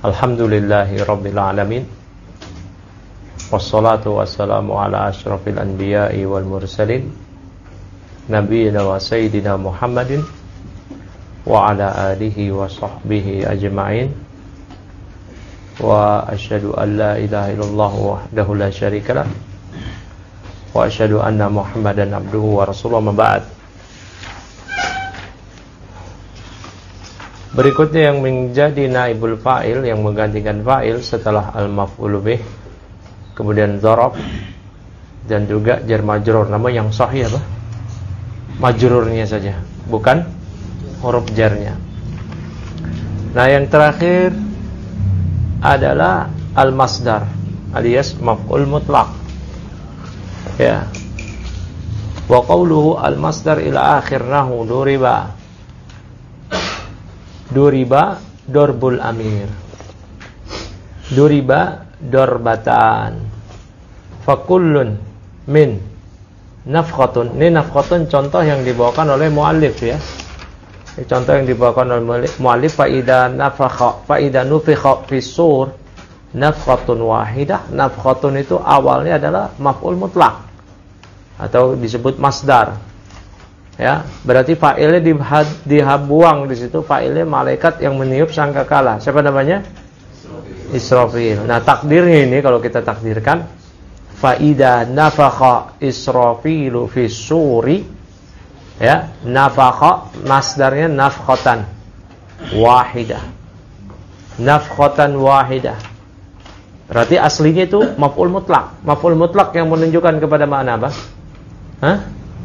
Alhamdulillahi Rabbil Alamin. Wassalatu wassalamu ala ashrafil anbiya'i wal mursalin, Nabiyyina wa Sayyidina Muhammadin wa ala alihi wa sahbihi ajma'in. Wa asyhadu an la ilaha illallah wahdahu la syarikalah, wa asyhadu anna Muhammadan abduhu wa rasuluh, ma ba'd. Berikutnya yang menjadi naibul fa'il, yang menggantikan fa'il setelah al-maf'ul bih, kemudian dzaraf dan juga jar majrur. Nama yang sahih apa? Majrurnya saja, bukan huruf jarnya. Nah, yang terakhir adalah al-masdar alias maf'ul mutlaq. Ya. Wa qawluhu al-masdar ila akhir nahu duriba dorbul amir. Duriba dorbatan. Fakullun min nafkhatun. Ini nafkhatun contoh yang dibawakan oleh muallif ya. Ini contoh yang dibawakan oleh muallif. Faida nufikha fi sur nafkhatun wahidah. Nafkhatun itu awalnya adalah maf'ul mutlaq atau disebut masdar. Ya, berarti fa'ilnya dibuang di situ, fa'ilnya malaikat yang meniup sangkakala. Siapa namanya? Israfil. Nah, takdirnya ini kalau kita takdirkan, faida nafakha Israfilu fi suri, ya, nafakha masdarnya nafkhatan wahidah. Nafkhatan wahidah. Berarti aslinya itu maf'ul mutlaq. Maf'ul mutlaq yang menunjukkan kepada makna apa? Hah?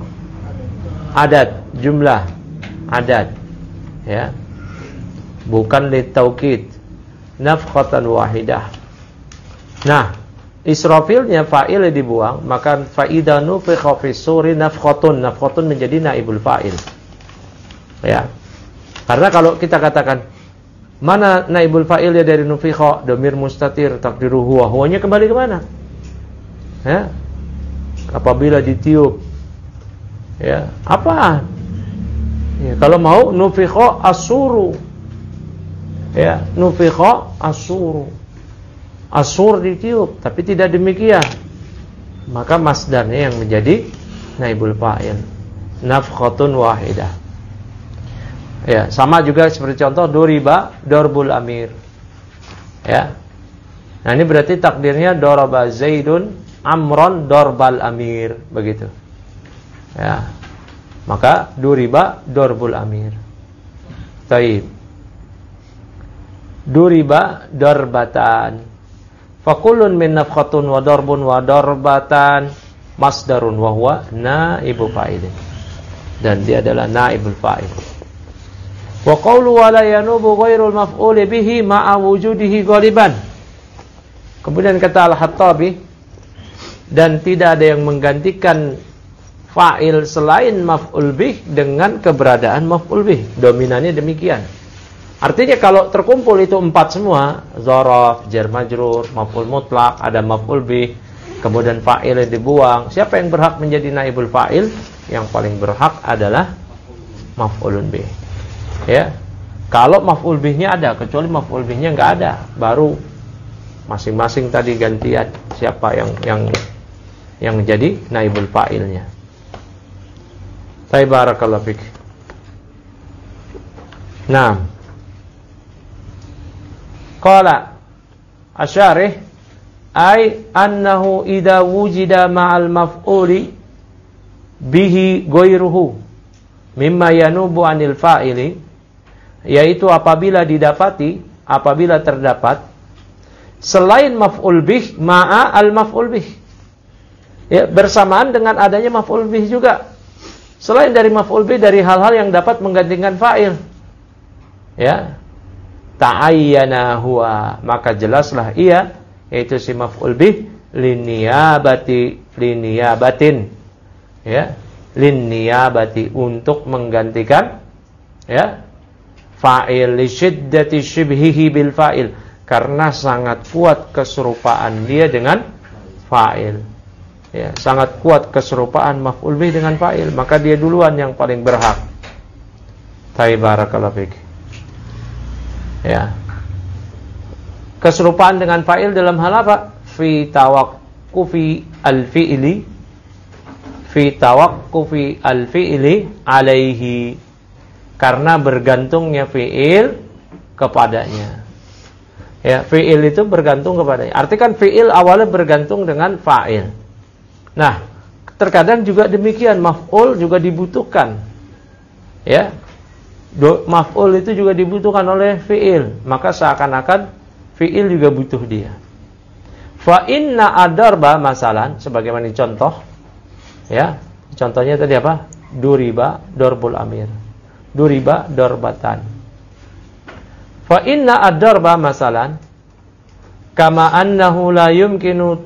Adad, jumlah, adad, ya, bukan litaukid. Nafkhatan wahidah. Nah, Israfilnya fa'il dibuang, maka faida nufikha fis suri nafkhatun. Nafkhatun menjadi naibul fa'il. Ya, karena kalau kita katakan mana naibul fa'ilnya dari nufikha, dhamir mustatir takdiru huwa, huwanya kembali ke mana? Ya, apabila ditiup. Ya, apa? Ya, kalau mau nufikha asuru. Ya, nufikha asuru. Asur ditiup, tapi tidak demikian. Maka masdarnya yang menjadi naibul fa'il. Nafkhatun wahidah. Ya, sama juga seperti contoh duriba dorbul amir. Ya. Nah, ini berarti takdirnya doraba Zaidun amron dorbal amir, begitu. Ya, maka duriba dorbul amir. Taib. Duriba dorbatan. Fakullun min nafkhatun wa dorbun wa dorbatan masdarun wa huwa naibu fa'il. Dan dia adalah naibul fa'il. Wa qawlu wa la yanubu ghairul maf'uli bihi ma'a wujudihi ghaliban. Kemudian kata Al-Khattabi, dan tidak ada yang menggantikan fa'il selain maf'ul bih dengan keberadaan maf'ul bih. Dominannya demikian. Artinya kalau terkumpul itu 4 semua, dzaraf, jar majrur, maf'ul mutlaq, ada maf'ul bih, kemudian fa'il dibuang, siapa yang berhak menjadi naibul fa'il? Yang paling berhak adalah maf'ulun bih. Ya. Kalau maf'ul bihnya ada, kecuali maf'ul bihnya enggak ada, baru masing-masing tadi gantian siapa yang menjadi naibul fa'ilnya. Barakallahu fik. Nah, qala asyarih ay annahu idza wujida ma'al maf'uli bihi ghairuhu mimma yanubu 'anil fa'ili, yaitu apabila terdapat selain maf'ul bih ma'a al maf'ul bih, ya, bersamaan dengan adanya maf'ul bih juga. Selain dari maf'ul bih, dari hal-hal yang dapat menggantikan fa'il, ya, ta'ayyana huwa, maka jelaslah ia, yaitu si maf'ul bih liniyabatin, ya, linniyabati, untuk menggantikan, ya, fa'il li syiddati syibhihi bil fa'il, karena sangat kuat keserupaan dia dengan fa'il. Ya, sangat kuat keserupaan maf'ul bih dengan fa'il, maka dia duluan yang paling berhak. Barakallahu fik. Ya. keserupaan dengan fa'il dalam hal apa? Fi tawaqqufi al-fi'li, fi tawaqqufi al-fi'li alaihi, karena bergantungnya fi'il kepadanya. Ya, fi'il itu bergantung kepadanya. Artikan fi'il awalnya bergantung dengan fa'il. Nah, terkadang juga demikian, maf'ul juga dibutuhkan. Ya. Maf'ul itu juga dibutuhkan oleh fi'il, maka seakan-akan fi'il juga butuh dia. Fa inna ad-darba masalan, sebagaimana contoh. Ya, contohnya tadi apa? Duriba darbul amir. Duriba darbatan. Fa inna ad-darba masalan kama annahu la yumkinu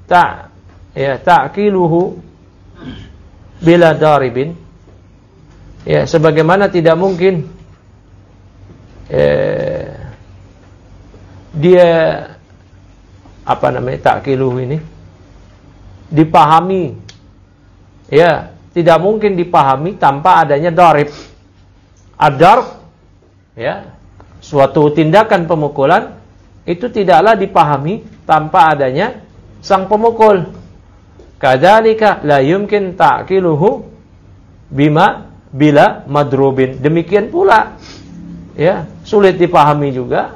ta'kiluhu bila daribin. Ya, sebagaimana tidak mungkin dia apa namanya ta'kiluhu ini dipahami. Ya, tidak mungkin dipahami tanpa adanya darib. Ad-darb, ya, suatu tindakan pemukulan itu tidaklah dipahami tanpa adanya sang pemukul. Kadzalika la yumkin ta'kiluhu bila madrubin. Demikian pula, ya, sulit dipahami juga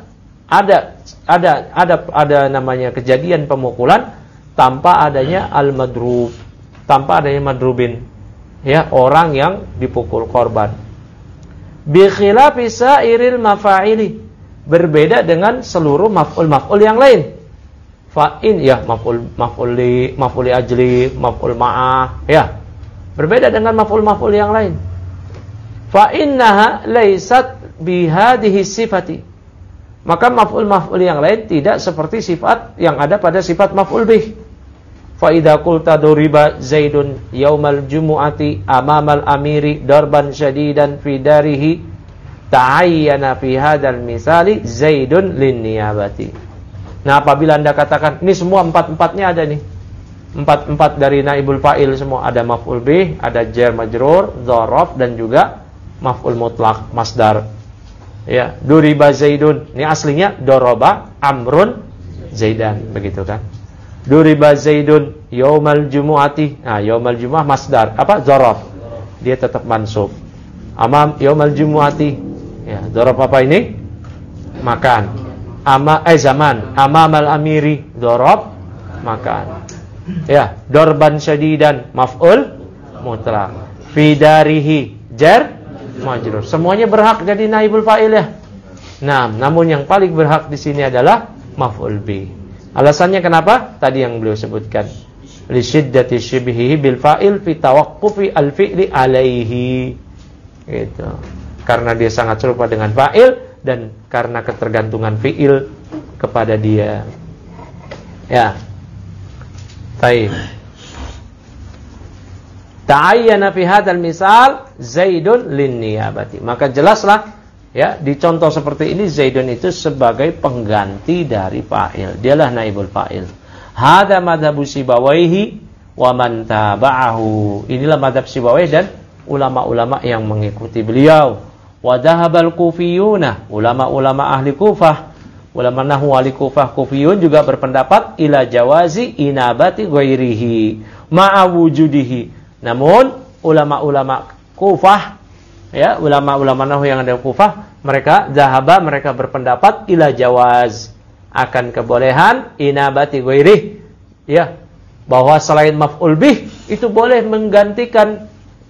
ada namanya kejadian pemukulan tanpa adanya al-madrub, tanpa adanya madrubin, ya, orang yang dipukul, korban. Bi khilafi sairil mafa'ili, berbeda dengan seluruh maf'ul yang lain. Fa'in, ya, maf'ul ajli, maf'ul ma'ah, ya, berbeda dengan maf'ul yang lain. Fa'innaha laysat bihadhihi sifati, maka maf'ul yang lain tidak seperti sifat yang ada pada sifat maf'ul bih. Fa idza qulta duriba Zaidun yaumal jumu'ati amamal amiri darban syadidan fi darihi ta'ayyana fi hadzal misali Zaidun lin niyabati. Nah, apabila Anda katakan ini semua empat-empatnya ada nih. Empat dari naibul fa'il semua, ada maf'ul bih, ada jar majrur, dzaraf, dan juga maf'ul mutlaq, masdar. Ya, duriba Zaidun, ini aslinya daraba Amrun Zaidan, begitu kan? Duriba Zaidun yaumal jumu'ati. Nah, yaumal jumu'ah masdar, apa? Dzaraf. Dia tetap mansub. Amam yaumal jumu'ati. Ya, dzaraf apa ini? Makan. Zaman. Amamal amiri, dzaraf makan. Ya, darban syadidan maf'ul mutlaq. Fi darihi jar majrur. Semuanya berhak jadi naibul fa'il, ya. Nah, namun yang paling berhak di sini adalah maf'ul bih. Alasannya kenapa? Tadi yang beliau sebutkan. Li syiddati syibhihi bil fa'il fi tawaqqufi al fi'li alaihi. Gitu. Karena dia sangat serupa dengan fa'il dan karena ketergantungan fi'il kepada dia. Ya. Baik. Ta'ayyana fi hadzal misal Zaidun lin niyabati. Maka jelaslah, ya, di contoh seperti ini Zaidun itu sebagai pengganti dari fa'il. Dialah naibul fa'il. Hadza madzhabu Sibawaihi wa man taba'ahu. Inilah madzhab Sibawaihi dan ulama-ulama yang mengikuti beliau. Wa dhahabal kufiyuna, ulama-ulama ahli Kufah, ulama nahwu ahli Kufah, kufiyun juga berpendapat ila jawazi inabati ghairihi ma'a wujudihi. Namun ulama-ulama Kufah, ya, ulama-ulama nahwu yang ada di Kufah, mereka berpendapat ila jawaz, akan kebolehan inabati ghairihi, ya, bahwa selain maf'ul bih itu boleh menggantikan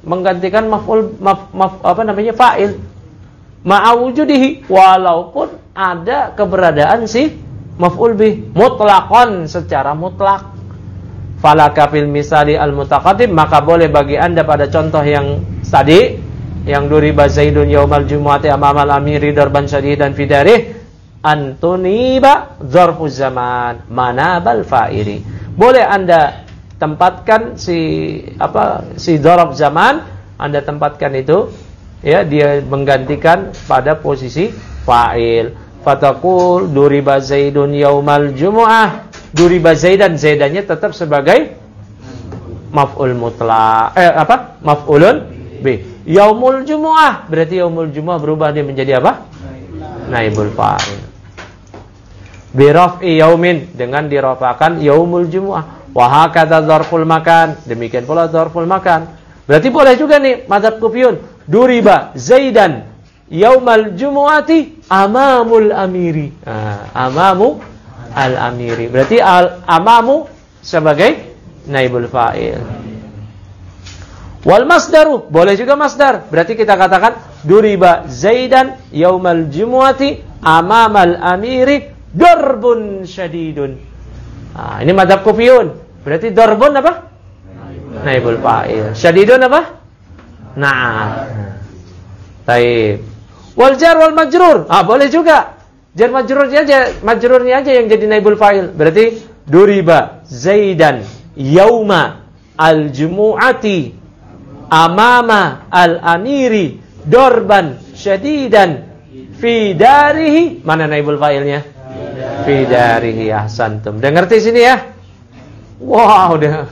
fa'il ma'a wujudihi, walaupun ada keberadaan si maf'ul bih mutlaqan, secara mutlak. Falaka fil misali al-mutaqaddim, maka boleh bagi Anda pada contoh yang tadi, yang duriba Zaidun yaumal jumu'ati amamal amiri darban syadidan fi darih, antuniba dzarfuz zaman manabal fa'ili. Boleh Anda tempatkan si dzarf zaman, Anda tempatkan itu, ya, dia menggantikan pada posisi fa'il. Fataqul duriba Zaidun yaumal jumu'ah. Duriba Zaidan, Zaidannya tetap sebagai maf'ul mutlaq. Maf'ulun bih. Yaumul jumu'ah, berarti yaumul jumu'ah berubah dia menjadi apa? Naibul fa'il. Biraf'i yaumin, dengan dirafakan yaumul jumu'ah. Wa hakadha dzarful makan, demikian pula dzarful makan. Berarti boleh juga nih mazhab Kufiyun. Duriba Zaidan yaumal jumu'ati amamul amiri. Amamu al-amiri. Berarti amamu sebagai naibul fa'il. Wal masdaru, boleh juga masdar. Berarti kita katakan duriba Zaidan yaumal jumu'ati amamal amiri darbun syadidun. Ini mazhab Kufiyun. Berarti darbun apa? Naibul fa'il. Syadidun apa? Na'am. Taib. Wal jar wal majrur. Boleh juga. Jar majrurnya aja yang jadi naibul fa'il. Berarti duriba Zaidan yauma al-jumu'ati amama al-amiri dorban syadidan fi darihi. Mana naibul fa'ilnya? Fi darihi. Ahsantum. Udah ngerti sini ya? Wah,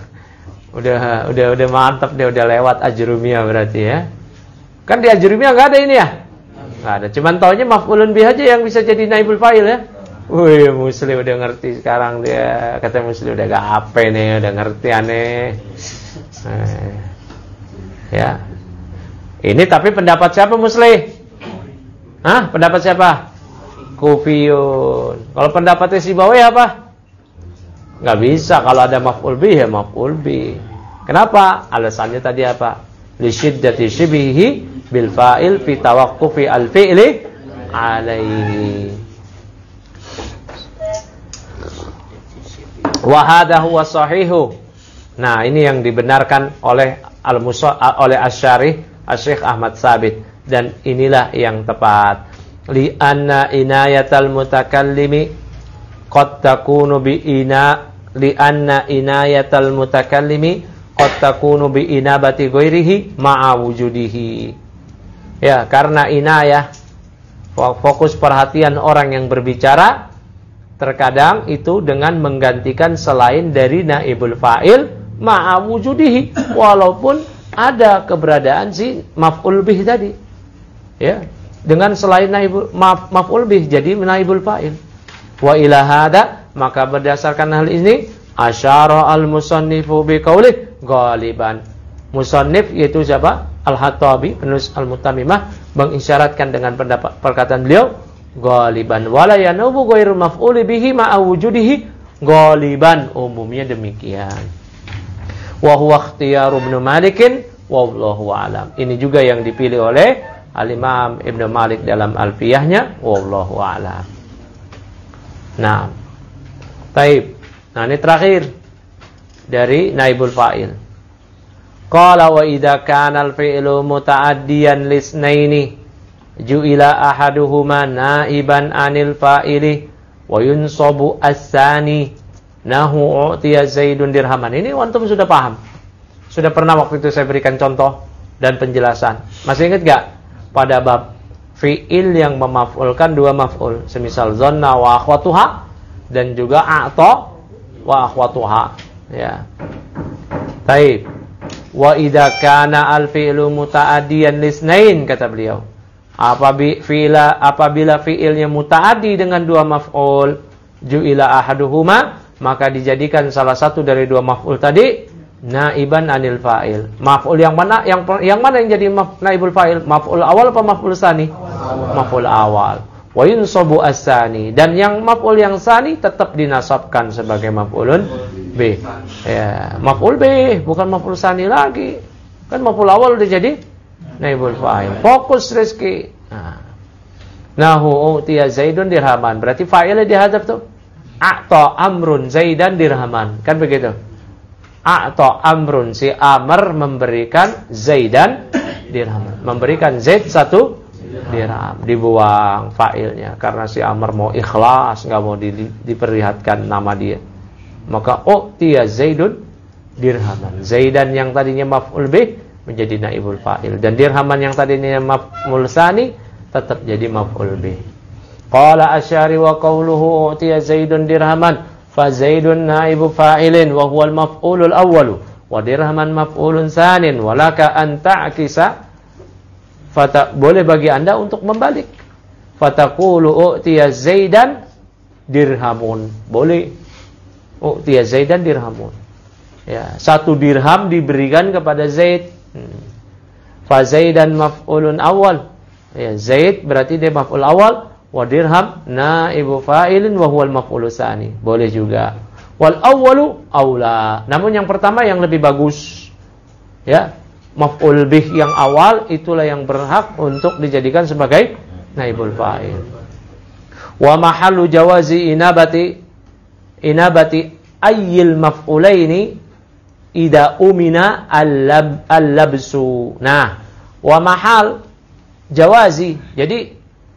udah mantap deh, udah lewat ajrumiyah berarti ya. Kan di ajrumiyah enggak ada ini ya? Enggak ada. Cuman taunya maf'ulun bih aja yang bisa jadi naibul fa'il ya. Wih, Muslim udah ngerti sekarang dia. Kata Muslim udah gak apa nih, udah ngerti aneh. Ya. Ini tapi pendapat siapa Muslim? Pendapat siapa? Kufiyun. Kalau pendapatnya Sibawi apa? Gak bisa, kalau ada maf'ul bih ya maf'ul bih. Kenapa? Alasannya tadi apa? Li syiddati shibhihi bil fa'il fi tawaqqufi al fi'li alaihi. Wa hadha huwa sahihu. Nah, ini yang dibenarkan oleh Asy-Syarih Asy-Syaikh Ahmad Tsabit, dan inilah yang tepat. Li anna inayatal mutakallimi qad takunu bi li anna inayatal mutakallimi qad takunu bi inabati ghairihi ma'a wujudihi. Ya, karena inayah, fokus perhatian orang yang berbicara, terkadang itu dengan menggantikan selain dari naibul fa'il ma'a wujudihi, walaupun ada keberadaan si maf'ul bih tadi. Ya, dengan selain naibul maf'ul bih jadi naibul fa'il. Wa ila hada, maka berdasarkan hal ini asyara al-musannifu biqaulih ghaliban. Musannif yaitu siapa? Al-Hattabi, penulis Al-Mutamimah, mengisyaratkan dengan pendapat perkataan beliau ghaliban wala yanubu ghairu maf'uli bihi ma'a wujudihi ghaliban, umumnya demikian. Wa huwa ikhtiyaru Ibnu Malikin wallahu a'lam. Ini juga yang dipilih oleh Al-Imam Ibnu Malik dalam Alfiyahnya, wallahu a'lam. Nah, baik. Nah, ini terakhir dari naibul fa'il. Qala wa idza kana al-fi'lu muta'addiyan lisnaini ju'ila ahaduhuma naiban anil fa'ili wa yunsabu as-sani nahu u'tiya Zaidun dirhaman. Ini antum sudah paham. Sudah pernah waktu itu saya berikan contoh dan penjelasan. Masih ingat enggak? Pada bab fi'il yang memaf'ulkan dua maf'ul, semisal zanna wa akhwatuha dan juga a'ta wa akhwatuha, ya. Baik. Wa idza kana al-fi'lu muta'addiyan lisnain, kata beliau. Apabila fi'ilnya muta'addi dengan dua maf'ul, ju'ila ahaduhuma, maka dijadikan salah satu dari dua maf'ul tadi naiban anil fa'il. Maf'ul yang mana yang jadi naibul fa'il? Maf'ul awal apa maf'ul tsani? Maf'ul awal. Wa yunsabu as-tsani, dan yang maf'ul yang tsani tetap dinasabkan sebagai maf'ulun bih. Ya, maf'ul bih bukan maf'ul tsani lagi. Kan maf'ul awal udah jadi naibul fa'il. Fokus Rizki. Nahu utiya Zaidun dirhaman. Berarti fa'ilnya dihadzaf tuh. A'ta amrun Zaidan dirhaman. Kan begitu. A'ta amrun, si Amr memberikan Zaidan dirhaman. Memberikan Zaid satu dirham. Dibuang fa'ilnya karena si Amr mau ikhlas, enggak mau diperlihatkan nama dia. Maka utiya Zaidun dirhaman. Zaidan yang tadinya maf'ul bih menjadi naibul fa'il, dan dirhaman yang tadinya maf'ul tsani tetap jadi maf'ul bih. Qala Asy-Syari wa qawluhu utiya Zaidun dirhaman fa Zaidun naibu fa'ilin wa huwa al-maf'ulul awwalu wa dirhaman maf'ulun tsanin wa laka an ta'kisa, boleh bagi Anda untuk membalik. Fataqulu utiya Zaidan dirhamun. Boleh. U'tiya Zaidan dirhamun. Ya, 1 dirham diberikan kepada Zaid. Fa Zaidan maf'ulun awal. Ya, Zaid berarti dia maf'ul awal, wa dirham naibu fa'ilin wa huwal maf'ulu tsani. Boleh juga. Wal awwalu aula. Namun yang pertama yang lebih bagus. Ya, maf'ul bih yang awal itulah yang berhak untuk dijadikan sebagai naibul fa'il. Wa mahallu jawazi inabati ayyil maf'ulaini ida umina al-labsu. Nah, wa mahal jawazi. Jadi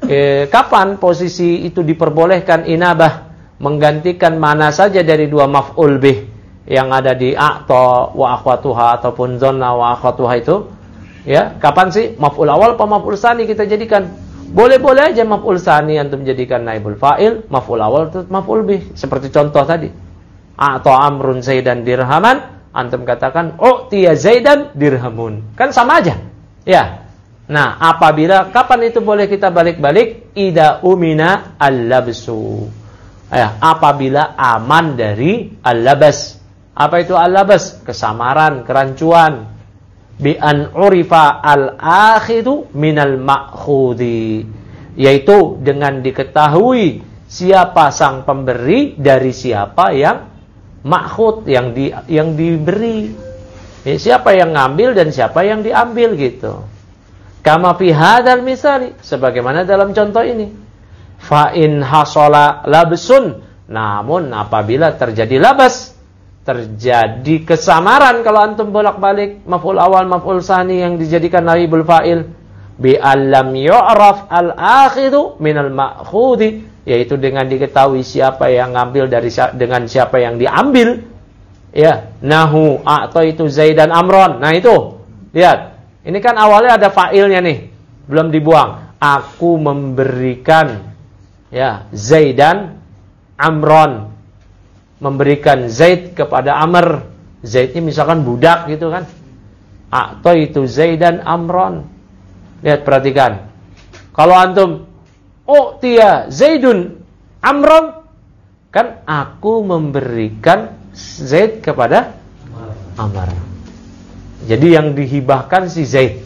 kapan posisi itu diperbolehkan inabah menggantikan mana saja dari 2 maf'ul bih yang ada di a'ta wa akhwatuha ataupun dhanna wa akhwatuha itu? Ya, kapan sih maf'ul awal apa maf'ul tsani kita jadikan? Boleh-boleh aja maf'ul tsani antum jadikan naibul fa'il, maf'ul awal itu maf'ul bih. Seperti contoh tadi. A'ta Amrun Zaidan dirhaman, antum katakan u'tiya Zaidan dirhamun. Kan sama aja. Ya. Nah, kapan itu boleh kita balik-balik? Ida umina al-labsu. Ya, apabila aman dari al-labas. Apa itu al-labas? Kesamaran, kerancuan. Bi an urifa al-akhidu minal ma'khudi. Yaitu dengan diketahui siapa sang pemberi dari siapa yang makhud, yang diberi. Ya, siapa yang ngambil dan siapa yang diambil gitu. Kama fi hadzal misali, sebagaimana dalam contoh ini. Fa in hasala labsun, namun apabila terjadi labas, terjadi kesamaran kalau antum bolak-balik maf'ul awal maf'ul tsani yang dijadikan naibul fa'il bi allam yu'raf al-akhidhu minal ma'khudi, yaitu dengan diketahui siapa yang ngambil dengan siapa yang diambil. Ya, nahu a'taitu Zaidan Amron. Nah itu, lihat. Ini kan awalnya ada fa'ilnya nih, belum dibuang. Aku memberikan ya Zaidan Amron, memberikan Zaid kepada Amr. Zaid ini misalkan budak gitu kan. A'taitu Zaidan Amron. Lihat, perhatikan. Kalau antum u'tiya Zaidun Amron, kan aku memberikan Zaid kepada Amr. Jadi yang dihibahkan si Zaid.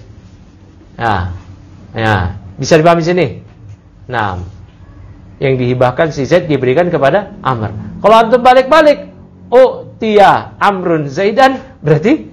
Nah, ya, bisa dipahami sini. Nah, yang dihibahkan si Zaid diberikan kepada Amr. Kalau antum balik-balik, u'tiya Amrun Zaidan, berarti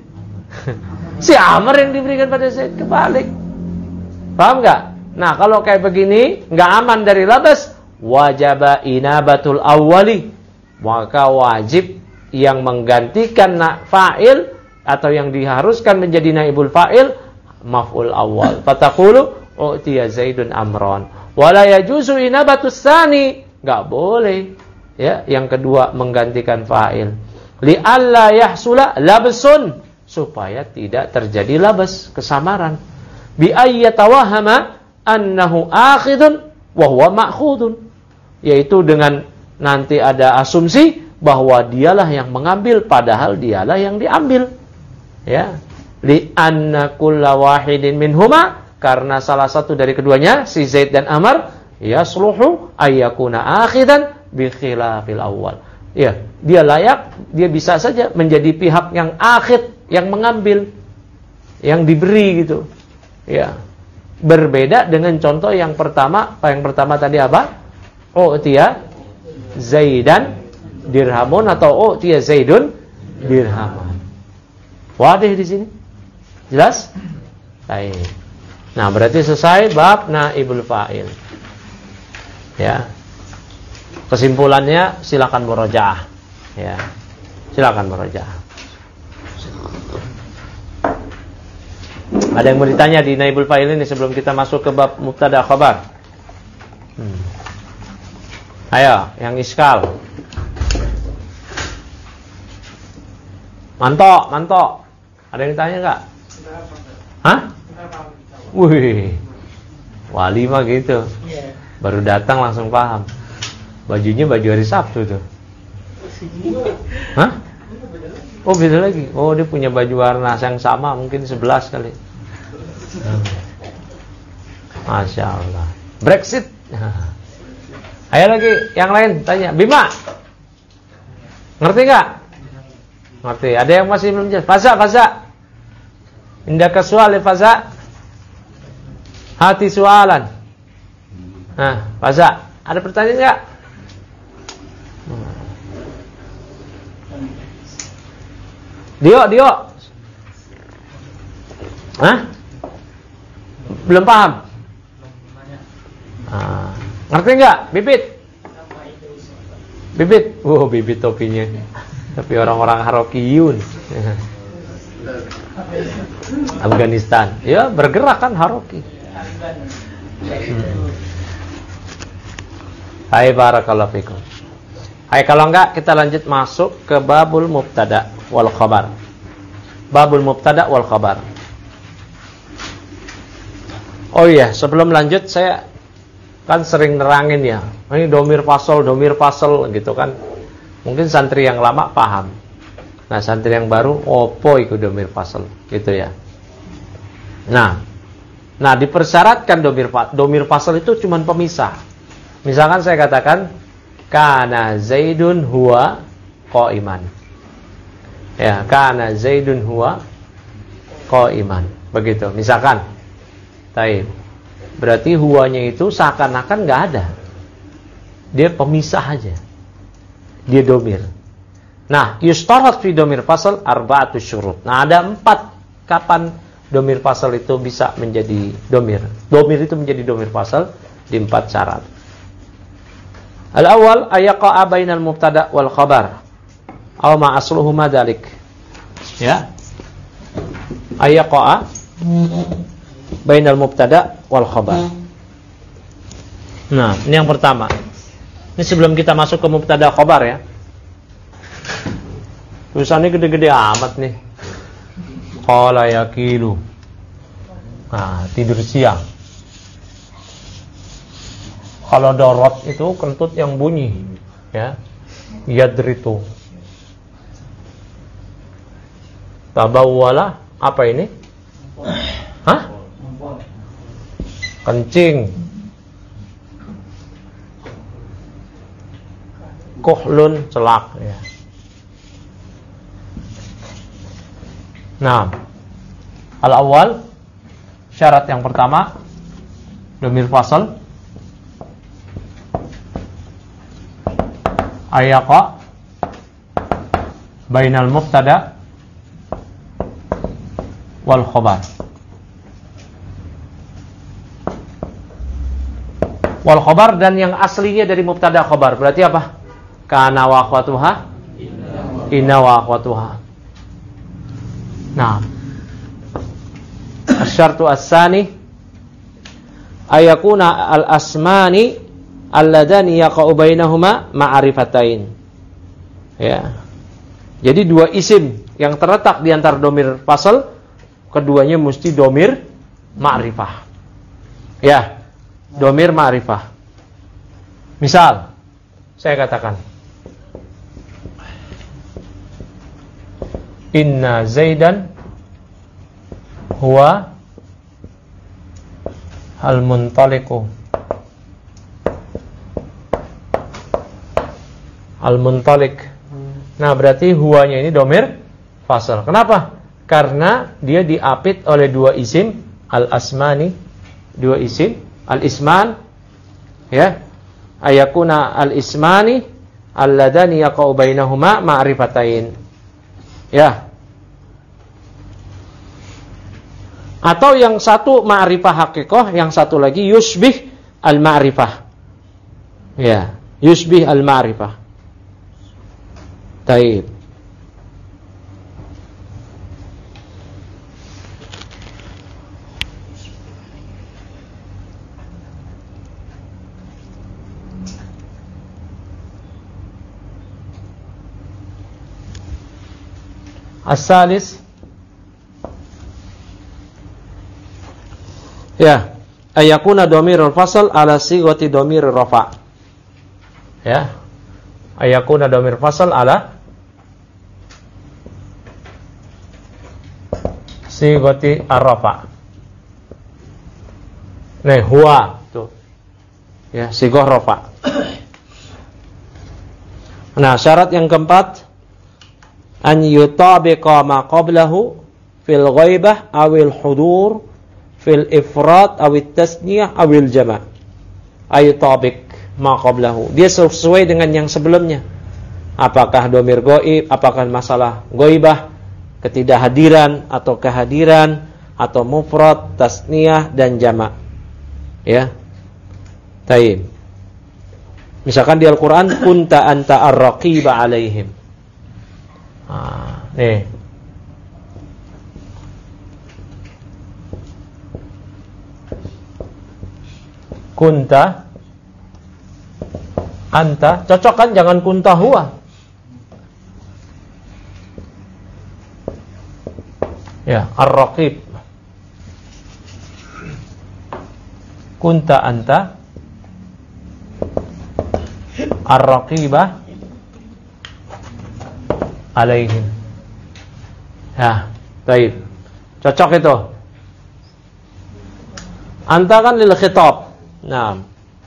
si Amr yang diberikan pada Zaid, kebalik. Paham nggak? Nah, kalau kayak begini, nggak aman dari labas, wajaba inabatul awwali, maka wajib yang menggantikan fa'il atau yang diharuskan menjadi naibul fa'il maf'ul awal. Fataqulu u'tiya Zaidun Amron. Wala yajuzu inabatus tsani, enggak boleh ya yang kedua menggantikan fa'il. Li alla yahsula labsun, supaya tidak terjadi labas, kesamaran. Bi ayyatawahama annahu akhidun wa huwa ma'khudun, yaitu dengan nanti ada asumsi bahwa dialah yang mengambil padahal dialah yang diambil. Ya, li anna kulla wahidin minhuma, karena salah satu dari keduanya si Zaid dan Amr yasluhu ayyakuna akhidan bi khilafil awwal. Ya, dia layak, dia bisa saja menjadi pihak yang akhid, yang mengambil, yang diberi gitu. Ya. Berbeda dengan contoh yang pertama. Yang pertama tadi apa? U'tiya Zaidan dirhamun atau u'tiya Zaidun dirhamun. Wadah di sini? Jelas? Baik. Nah, berarti selesai bab naibul fa'il. Ya. Kesimpulannya silakan murojaah. Ya. Silakan murojaah. Ada yang mau ditanya di naibul fa'il ini sebelum kita masuk ke bab mubtada khabar? Ayo, yang iskal. Mantok. Ada yang tanya enggak? Hah? Wih. Wali mah gitu. Baru datang langsung paham. Bajunya baju hari Sabtu tuh. Hah? Oh, beda lagi. Oh, dia punya baju warna yang sama, mungkin 11 kali. Masya Allah. Brexit. Ayo lagi, yang lain tanya. Bima, ngerti nggak? Ngerti. Ada yang masih belum jelas? Fasa. Indaka su'al fasa. Hati soalan. Nah, fasa. Ada pertanyaan nggak? Dio. Hah? Belum paham? Ngerti nggak? Bibit. Bibit topinya. Tapi orang-orang Harokiyun. Afghanistan. Ya, bergerak kan Haroki. Hai barakallahu fikum. Hai, kalau enggak kita lanjut masuk ke babul mubtada wal khabar. Babul mubtada wal khabar. Oh iya, sebelum lanjut saya kan sering nerangin ya. Ini domir fasal gitu kan. Mungkin santri yang lama paham. Nah, santri yang baru opo iku domir fasal gitu ya. Nah, dipersyaratkan domir fasal itu cuma pemisah. Misalkan saya katakan kana Zaidun huwa qa'iman. Ya, kana Zaidun huwa qa'iman. Begitu. Misalkan. Taib. Berarti huwanya itu seakan-akan enggak ada. Dia pemisah aja. Dia domir. Nah, yustarat fi domir fasal arba'atu syurut. Nah, ada 4 kapan domir fasal itu bisa menjadi domir. Domir itu menjadi domir fasal di 4 syarat. Al-awwal ayaqa'a bainal mubtada' wal khabar aw ma asluhuma dzalik. Ya. Ayaqa'a bainal mubtada' wal khabar. Nah, ini yang pertama. Ini sebelum kita masuk ke mubtada' khabar ya. Tulisannya gede-gede amat nih. Qala yaqilu. Nah, tidur siang. Kalau dorot itu kentut yang bunyi, ya. Yadritu. Tabawwala, apa ini? Hah? Kencing. Kuhlun, celak, ya. Nah, al-awwal, syarat yang pertama, domir fasal ayaqa bainal mubtada wal khabar. Wal khabar dan yang aslinya dari mubtada khabar. Berarti apa? Kana wa akhwatuha, inna wa akhwatuha. Nah, asyartu as-sani ayakuna al-asmani alladani yaqa'u bainahuma ma'rifatain. Ya. Jadi 2 isim yang terletak di antara domir fasal, keduanya mesti domir ma'rifah. Ya, domir ma'rifah. Misal, saya katakan Inna Zaidan huwa al-muntaliqu. Al-muntaliq. Nah, berarti huwanya ini domir fasal. Kenapa? Karena dia diapit oleh 2 isim al-asmani, 2 isim al-isman, ya. Ayakuna al-ismani alladani yaqa'u bainahuma ma'rifatain. Ya. Atau yang satu ma'rifah haqiqah, yang satu lagi yusbih al-ma'rifah. Ya, yusbih al-ma'rifah. Taib. As-salis, ya, ayakuna dhamirul fasal ala sighati dhamir rafa. Ya. Ayakuna dhamir fasal ala sighati ar-rafa. Nah, huwa tuh. Ya, sighah rafa. Nah, syarat yang keempat, an yutabiqa ma qablahu fil ghaibah awil hudur fil ifrat awit tasniyah awil jama'. Ayutabiq ma qablahu. Dia sesuai dengan yang sebelumnya. Apakah dhamir ghaib, apakah masalah ghaibah, ketidakhadiran atau kehadiran, atau mufrad, tasniyah dan jama'. Ya. Taib. Misalkan di Al-Qur'an kunta anta ar-raqiba alaihim. Nih. Kunta anta, cocok kan, jangan kunta huwa. Ya, ar-raqib. Kunta anta ar-raqibah alaihim. Ya, baik. Cocok itu. Anta kan lil khitab. Nah.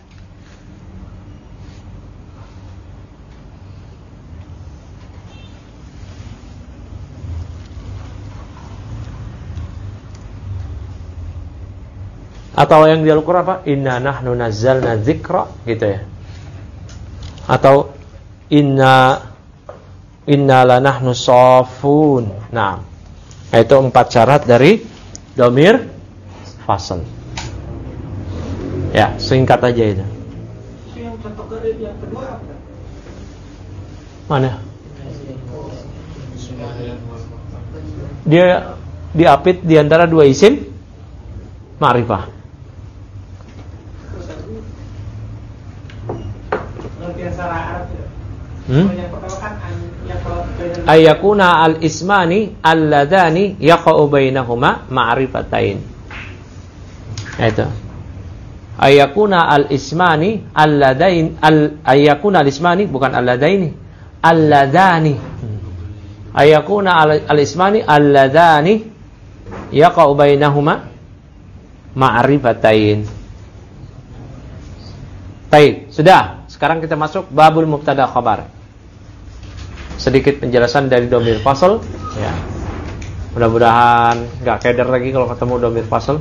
Atau yang di Al-Qur'an apa? Inna nahnu nazzalna dzikra, gitu ya. Atau inna lanahnu shafun. Nah, itu 4 syarat dari dhamir fasl. Ya, singkat aja itu. Yang contoh dari yang kedua apa? Mana? Dia diapit di antara 2 isim ma'rifah. Yang pertama kan yang kalau ayakuna al-ismani alladani yaqa'u bainahuma ma'rifatain. Itu. Ayakuna al-ismani alladain ayakuna al-ismani bukan alladaini. Alladani. Ayakuna al-ismani alladani yaqa'u bainahuma ma'rifatain. Baik, sudah. Sekarang kita masuk babul mubtada khabar. Sedikit penjelasan dari dhamir fasl, ya. Mudah-mudahan enggak keder lagi kalau ketemu dhamir fasl.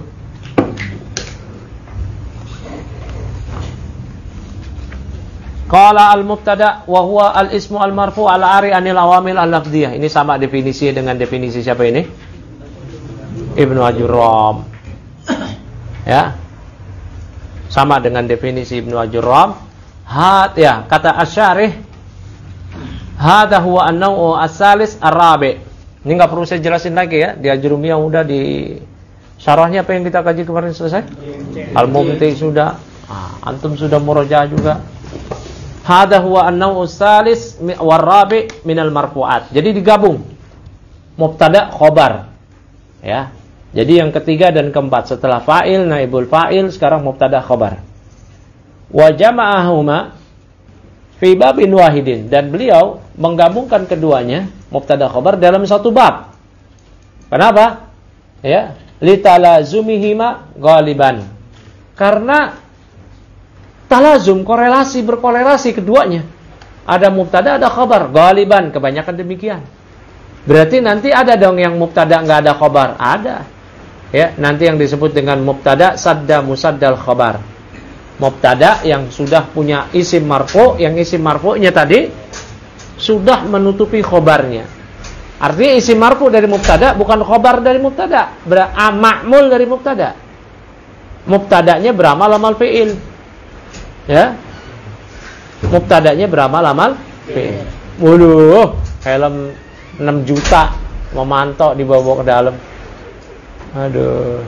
Qala al-mubtada wa huwa al-ismu al-marfu' al-ari anil awamil al-lafdhiyah. Ini sama definisi dengan definisi siapa ini? Ibnu Ajurram. Ya. Sama dengan definisi Ibnu Ajurram. Ya, kata Asy-Syarih, hadza huwa an-naw'u as-salis ar-rabi'. Ini enggak perlu saya jelasin lagi ya, di Ajrumiyah udah, di syarahnya apa yang kita kaji kemarin selesai? Al-Mumti sudah. Antum sudah murojaah juga. Hadza huwa an-naw'u as-salis war-rabi' minal marfu'at. Jadi digabung mubtada khabar. Ya. Jadi yang ketiga dan keempat, setelah fa'il, naibul fa'il, sekarang mubtada khabar. Wa jama'ahuma fi babin wahidin, dan beliau menggabungkan keduanya mubtada khabar dalam satu bab. Kenapa? Ya, litalazumihima ghaliban. Karena talazum, korelasi, berkorelasi keduanya. Ada mubtada, ada khabar, ghaliban, kebanyakan demikian. Berarti nanti ada dong yang mubtada enggak ada khabar, ada. Ya, nanti yang disebut dengan mubtada sadda musaddal khabar. Mubtada yang sudah punya isim marfu', yang isim marfu'nya tadi sudah menutupi khobarnya. Artinya isim marfu' dari mubtada bukan khobar dari mubtada, ma'mul dari mubtada. Mubtadanya beramal amal fi'il. Ya. Mubtadanya beramal amal fi'il. Waduh, helm 6 juta memantau dibawa ke dalam. Aduh.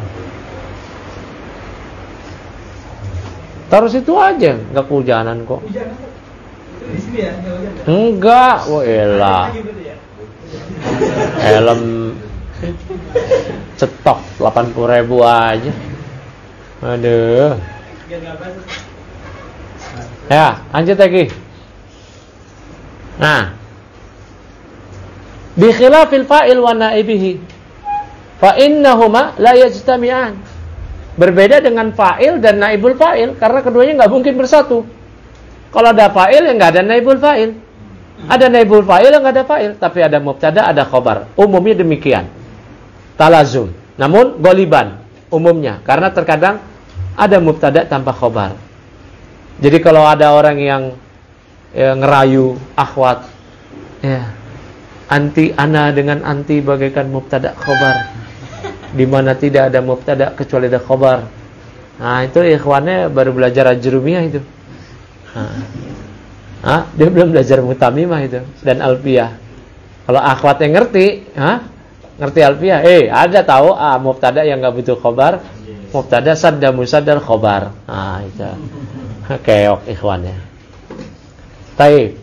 Taruh situ aja, enggak kehujanan kok. Enggak, wah elah. Helm cetok 80.000 aja. Aduh. Ya, lanjut lagi. Nah, bi khilafil fa'il wa naibihi fa innahuma la yajtami'an. Berbeda dengan fa'il dan naibul fa'il, karena keduanya enggak mungkin bersatu. Kalau ada fa'il ya enggak ada naibul fa'il. Ada naibul fa'il, enggak ada fa'il, tapi ada mubtada, ada khobar. Umumnya demikian. Talazum. Namun goliban umumnya, karena terkadang ada mubtada tanpa khobar. Jadi kalau ada orang yang ngerayu akhwat, ya, anti ana dengan anti bagaikan mubtada khobar, di mana tidak ada mubtada kecuali ada khobar. Nah, itu ikhwannya baru belajar ajrumiyah itu. Dia belum belajar mutamimah itu dan alfiyah. Kalau akhwatnya ngerti, ngerti alfiyah, ada tahu mubtada yang enggak butuh khobar, mubtada sadda musaddal khobar. Nah, itu. Keok ikhwannya. Baik.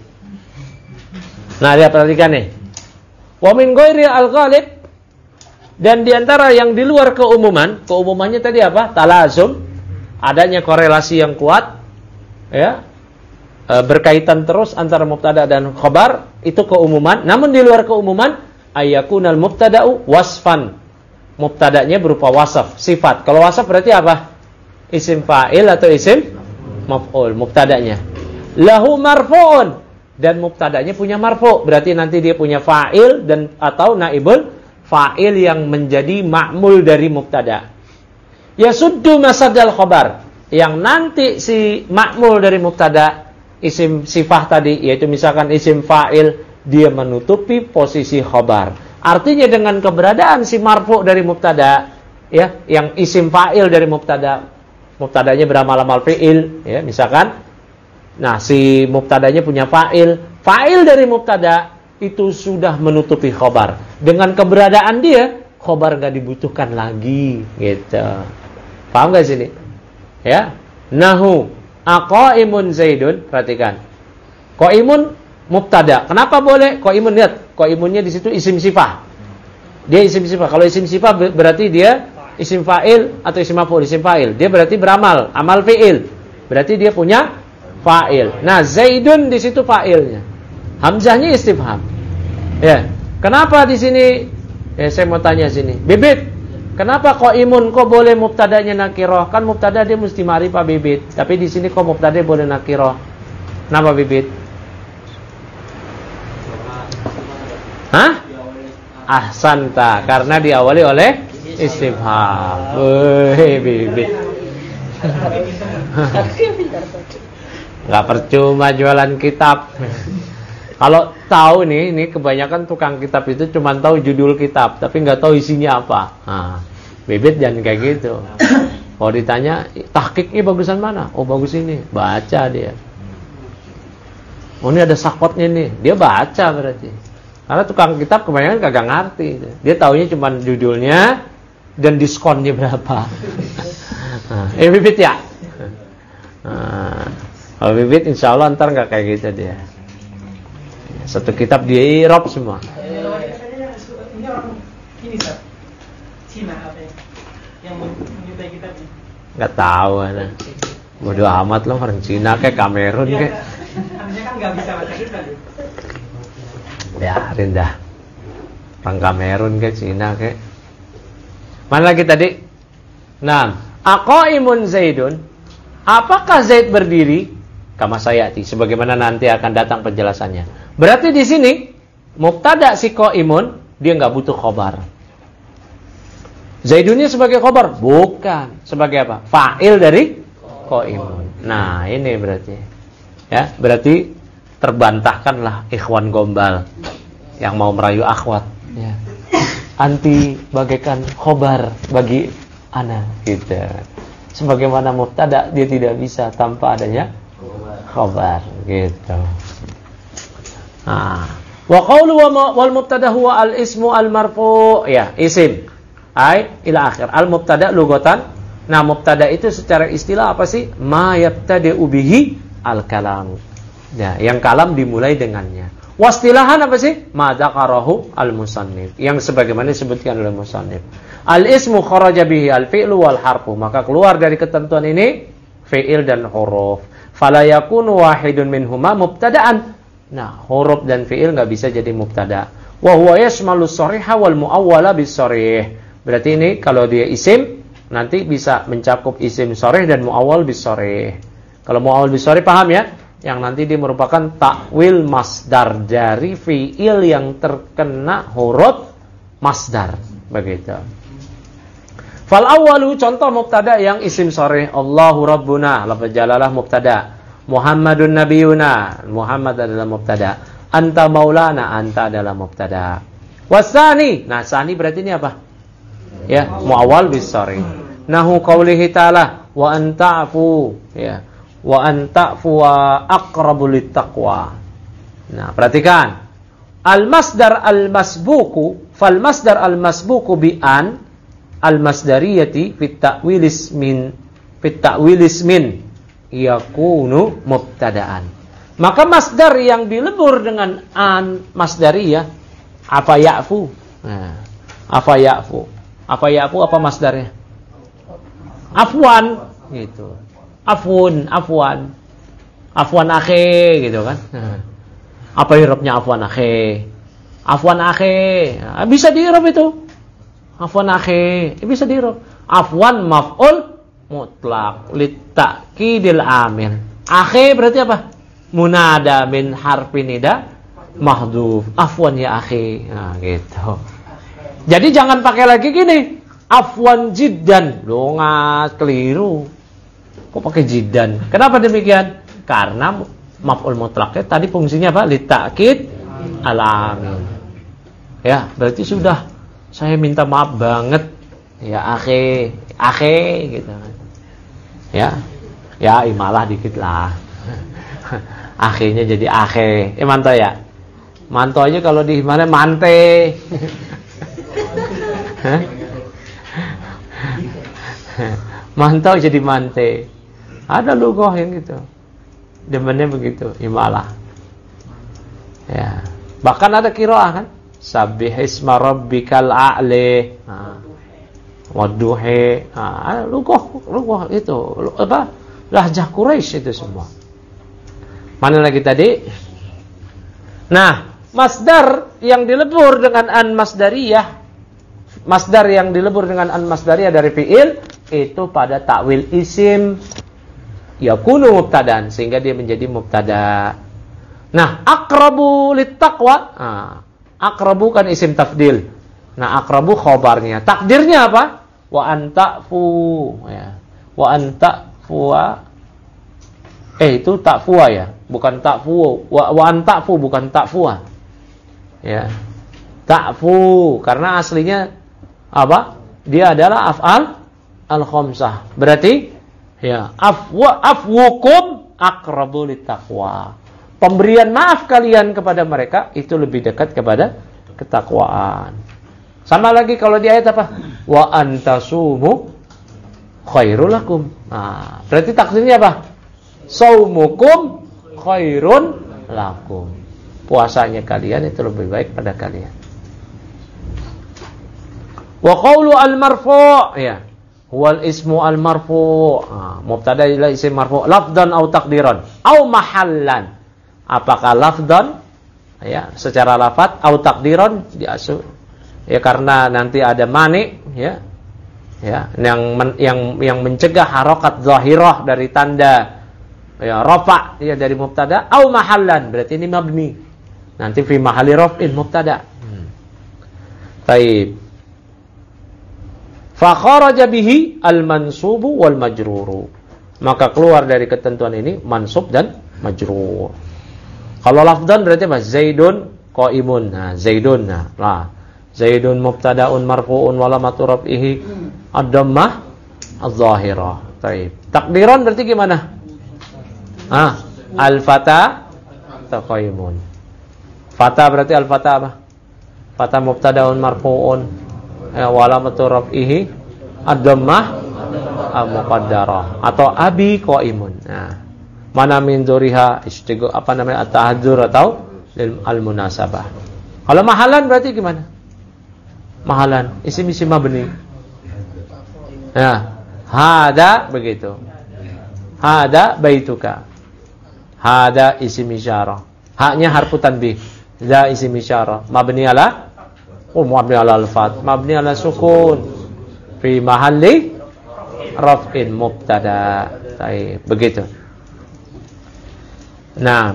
Nah, lihat perhatikan nih. Wa min ghairi al-ghalib, dan diantara yang di luar keumuman, keumumannya tadi apa? Talazum, adanya korelasi yang kuat, ya, berkaitan terus antara mubtada dan khabar, itu keumuman. Namun di luar keumuman, ayakunal mubtada'u wasfan, mubtadanya berupa wasaf, sifat. Kalau wasaf berarti apa? Isim fa'il atau isim maf'ul, mubtadanya. Lahu marfu'un, dan mubtadanya punya marfu', berarti nanti dia punya fa'il dan atau naibul fa'il yang menjadi ma'mul dari mubtada. Yasuddu masadal khabar, yang nanti si ma'mul dari mubtada, isim sifah tadi, yaitu misalkan isim fa'il, dia menutupi posisi khabar. Artinya dengan keberadaan si marfu' dari mubtada, ya, yang isim fa'il dari mubtada, mubtadanya beramal-amal fi'il, ya, misalkan. Nah, si mubtadanya punya fa'il, fa'il dari mubtada itu sudah menutupi khobar. Dengan keberadaan dia, khobar gak dibutuhkan lagi, gitu. Paham gak sini? Ya, nahu aqaimun zaidun, perhatikan. Qaimun mubtada. Kenapa boleh? Qaimun, lihat, qaimunnya di situ isim sifah. Dia isim sifah. Kalau isim sifah berarti dia isim fa'il atau isim maf'ul, isim fa'il. Dia berarti beramal, amal fi'il. Berarti dia punya fa'il. Nah, zaidun di situ fa'ilnya. Hamzahnya istifham. Ya. Kenapa di sini? Saya mau tanya sini. Bibit, kenapa qaimun kok boleh mubtadanya nakirah? Kan mubtada dia mesti ma'rifah, Bibit. Tapi di sini kok mubtada boleh nakirah? Kenapa, Bibit? Hah? Ahsanta, karena diawali oleh istifham. Bibit. Enggak percuma jualan kitab. Kalau tahu nih, ini kebanyakan tukang kitab itu cuma tahu judul kitab, tapi nggak tahu isinya apa. Nah, Bibit jangan kayak gitu. Kalau ditanya, tahqiqnya bagusan mana? Oh, bagus ini. Baca dia. Oh, ini ada sakotnya nih. Dia baca berarti. Karena tukang kitab kebanyakan kagak ngerti. Dia taunya cuma judulnya dan diskonnya berapa. Bibit ya? Kalau Bibit insya Allah ntar nggak kayak gitu dia. Satu kitab dia i'rab semua. Ini orang ini Ustaz. Cina apa ya? Yang menyutai kitab ini. Enggak tahu ana. Bodoh amat loh, orang Cina kayak Kamerun kayak. Harusnya kan enggak bisa baca kitab. Biarin dah. Orang Kamerun kayak Cina kayak. Mana lagi tadi? Nah, aqaimun zaidun. Apakah Zaid berdiri? Kama sayati, sebagaimana nanti akan datang penjelasannya. Berarti di sini mubtada si qaimun dia enggak butuh khobar. Zaidunnya sebagai khobar? Bukan. Sebagai apa? Fa'il dari qaimun. Nah, ini berarti. Ya, berarti terbantahkanlah ikhwan gombal yang mau merayu akhwat, ya. Anti bagaikan khobar bagi ana, gitu. Sebagaimana mubtada dia tidak bisa tanpa adanya khobar, gitu. Wa qawlu wal mubtada huwa al ismu al marfu', ya, isim. Ai ila akhir. Al mubtada lugatan. Nah, mubtada itu secara istilah apa sih? Ma yabtadi'u bihi al kalam. Ya, yang kalam dimulai dengannya. Wastilahan apa sih? Ma dzakarahu al musannif. Yang sebagaimana disebutkan oleh musannif. Al ismu kharaja bihi al fi'lu wal harfu. Maka keluar dari ketentuan ini fi'il dan huruf. Fala yakunu wahidun minhuma mubtada'an. Nah, huruf dan fi'il enggak bisa jadi mubtada. Wa huwa yashmalu shariha wal muawwala bis sharih. Berarti ini kalau dia isim nanti bisa mencakup isim sharih dan muawwal bis sharih. Kalau muawwal bis sharih paham ya? yang nanti dia merupakan takwil masdar dari fiil yang terkena huruf masdar, begitu. Fal awwalu, contoh mubtada yang isim sharih, Allahu Rabbuna, lafaz jalalah mubtada, Muhammadun nabiyuna, Muhammad adalah mubtada, anta maulana, anta adalah mubtada. Wasani, nah sani berarti ini apa? Ya, muawwal bis sharih. Nahu qaulihi ta'ala wa anta'fu, ya. Wa anta'fu wa aqrabu littaqwa. Nah, perhatikan. Al-masdar al-masbuku, fal masdar al-masbuku bi an al-masdariyati fit ta'wil ismin yakunu mubtada'an. Maka masdar yang dilebur dengan an masdariyah apa ya'fu. Nah, apa ya'fu? Apa ya'fu apa masdarnya? Afwan gitu. Afwan akhi gitu kan. Apa i'rabnya afwan akhi? Afwan akhi. Nah, bisa di-i'rab itu. Afwan akhi, bisa di-i'rab. Afwan maf'ul mutlaq litakidil amil. Akhi berarti apa? Munada min harfi nida mahdhuf. Afwan ya akhi. Nah, gitu. Jadi jangan pakai lagi gini. Afwan jiddan. Nggak keliru. Kok pakai jiddan? Kenapa demikian? Karena maf'ul mutlaqnya tadi fungsinya apa? Litakid al-amil. Ya, berarti sudah. Saya minta maaf banget. Ya akhi gitu. Ya. Ya imalah dikit lah. Akhinya jadi akhi. Manto ya. Manto aja kalau di mana mante. Mantau jadi mante. Ada lugoh yang gitu. Demennya begitu, imalah. Ya. Bahkan ada qiraah kan? Sabbihisma rabbikal a'la. Wadduhi. Lugoh itu. Apa? Lahjah Quraisy itu semua. Mana lagi tadi? Nah, masdar yang dilebur dengan an masdariyah. Masdar yang dilebur dengan an masdariyah dari fi'il itu pada takwil isim yakunu mubtadaan sehingga dia menjadi mubtada. Nah, aqrabu littaqwa. Aqrabu kan isim tafdil. Nah, aqrabu khabarnya. Takdirnya apa? Wa anta'fu ya. Wa anta'fuwa. Itu ta'fuwa ya, bukan ta'fu. Wa anta'fu bukan ta'fuwa. Ya. Ta'fu karena aslinya apa? Dia adalah af'al al-khamsah. Berarti ya, afwukum aqrabu littaqwa. Pemberian maaf kalian kepada mereka itu lebih dekat kepada ketakwaan. Sama lagi kalau di ayat apa? Wa antasumu khairul lakum. Nah, berarti takdirnya apa? Saumukum khairun lakum. Puasanya kalian itu lebih baik pada kalian. Wa qawlu al-marfu' ya. Huwal ismu al-marfu'. Mubtada ila isim marfu' lafdan au taqdiran au mahallan. Apakah lafdan ya secara lafaz au taqdiran diasuh ya karena nanti ada mani ya. Ya, yang mencegah harokat zahirah dari tanda ya rafa ya dari mubtada au mahallan berarti ini mabni. Nanti fi mahalli raf'in mubtada. Baik. Fa kharaja bihi al-mansubu wal majruru. Maka keluar dari ketentuan ini mansub dan majrur. Kalau lafdan berarti apa? Zaidun qaimun. Nah, Zaidun. Nah, Zaidun mubtada'un marfu'un wa lamatu raf'ihi ad-dhammah adh-dhahirah. Baik. Takdiran berarti gimana? Al-fata qaimun. Fata berarti al-fata apa? Fata mubtada'un marfu'un wa lamatu raf'ihi ad-dhammah muqaddarah atau abi qaimun. Nah, mana min dzuriha istigo apa namanya at-tahadzur atau al-munasabah. Kalau mahalan berarti gimana? Mahalan isim mabni. Ya, hada begitu. Hada baituka. Hada isim isyarah. Haknya harfu tanbih. Za isim isyarah. Mabni ala mabni ala al-fath. Mabni ala sukun. Fi mahalli raf'in mubtada. Baik, begitu. Nah,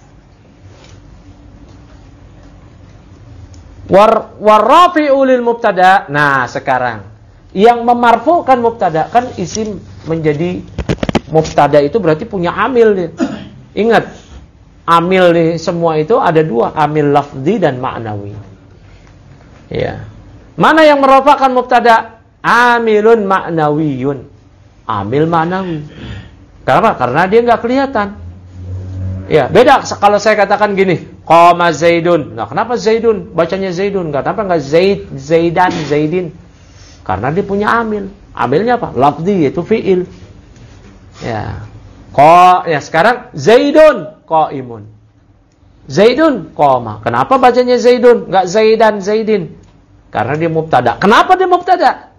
warrafi'u lil mubtada. Nah, sekarang yang memarfu'kan mubtada kan isim menjadi mubtada itu berarti punya amil dia. Ingat, amil nih semua itu ada dua, amil lafzi dan ma'nawi. Ya. Mana yang merafa'kan mubtada? Amilun ma'nawiyun. Amil ma'nawi. Kenapa? Karena dia nggak kelihatan. Ya, beda kalau saya katakan gini, qama Zaidun. Nah, kenapa Zaidun? Bacanya Zaidun. Kenapa enggak Zaid, Zaidan, Zaidin? Karena dia punya amil. Amilnya apa? Lafzi, yaitu fi'il. Ya. Ya, sekarang Zaidun qaimun. Zaidun qama. Kenapa bacanya Zaidun? Enggak Zaidan, Zaidin? Karena dia mubtada. Kenapa dia mubtada?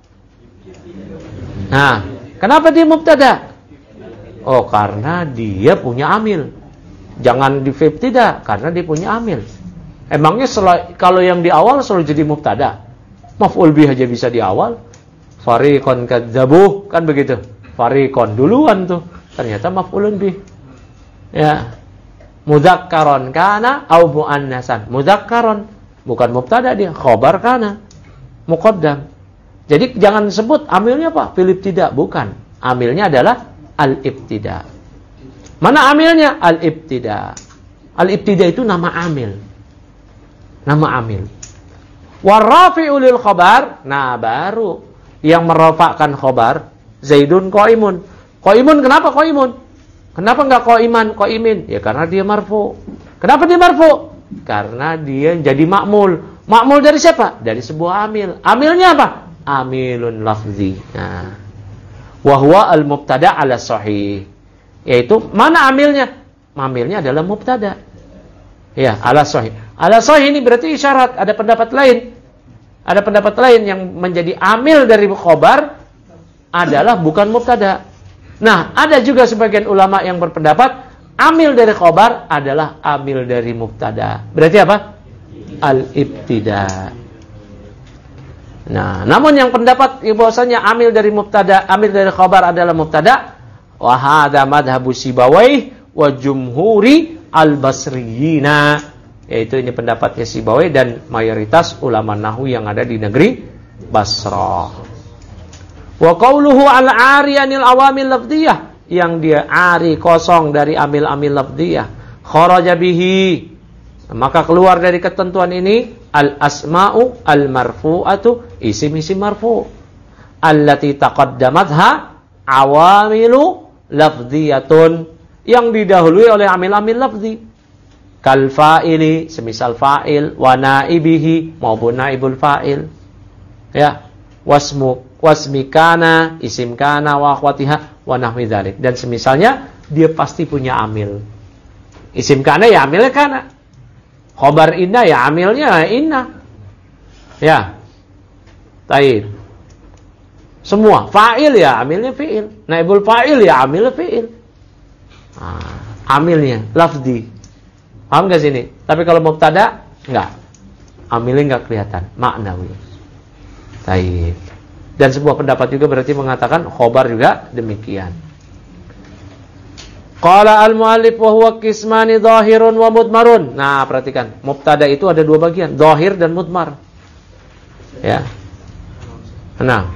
Nah, kenapa dia mubtada? Oh, karena dia punya amil. Jangan di fi'il tidak, karena dia punya amil. Emangnya kalau yang di awal selalu jadi mubtada? Maf'ul bih aja bisa di awal. Fariqon kadzabuh, kan begitu. Fariqon duluan tuh. Ternyata maf'ulun bih. Ya. Mudzakkaron kana au muannasan. Mudzakkaron, bukan mubtada dia, khabar kana. Muqaddam. Jadi jangan sebut amilnya apa? Fi'il ibtida, bukan. Amilnya adalah al-ibtida. Mana amilnya? Al-ibtida. Al-ibtida itu nama amil. Nama amil. Warrafi'u lil khabar. Nah, baru yang merafa'kan khabar Zaidun qaimun. Qaimun kenapa qaimun? Kenapa enggak qaiman, qaimin? Ya karena dia marfu. Kenapa dia marfu? Karena dia jadi ma'mul. Ma'mul dari siapa? Dari sebuah amil. Amilnya apa? Amilun lafzi. Nah, wa huwa al-mubtada' ala sahih. Yaitu mana amilnya? Amilnya adalah mubtada. Ya, ala sahih. Ala sahih ini berarti isyarat, ada pendapat lain. Ada pendapat lain yang menjadi amil dari khabar adalah bukan mubtada. Nah, ada juga sebagian ulama yang berpendapat amil dari khabar adalah amil dari mubtada. Berarti apa? Al-ibtida. Nah, namun yang pendapat bahwasanya amil dari mubtada, amil dari khabar adalah mubtada, wa hadza madhhabu Sibawayh wa jumhuri al-basriyina, yaitu ini pendapatnya Sibawayh dan mayoritas ulama nahwu yang ada di negeri Basrah. Wa qauluhu al-'ari anil awamil lafdhiyah, yang dia ari kosong dari amil-amil lafdhiyah, kharaja bihi, maka keluar dari ketentuan ini al-asma'u al-marfu'atu, isim-isim marfu' allati taqaddamatha awamilu lafdhiyatun, yang didahului oleh amil-amil lafzi, kal fa'ili, semisal fa'il, wa naibihi, maupun naibul fa'il, ya, wasmi kana, isim kana, wa akhwatiha, wa nahwi dzalik, dan semisalnya dia pasti punya amil. Isim kana ya amilnya kana, khabar inna ya amilnya inna, ya, taib. Semua fa'il ya amilnya fi'il, naibul fa'il ya amilnya fi'il. Amilnya lafzi. Paham enggak sini? Tapi kalau mubtada enggak. Amilnya enggak kelihatan, maknawi. Taib. Dan sebuah pendapat juga berarti mengatakan khabar juga demikian. Qala al-muallif wa huwa qismani dhahirun wa mudmarun. Nah, perhatikan, mubtada itu ada dua bagian, dhahir dan mudmar. Ya. Nah.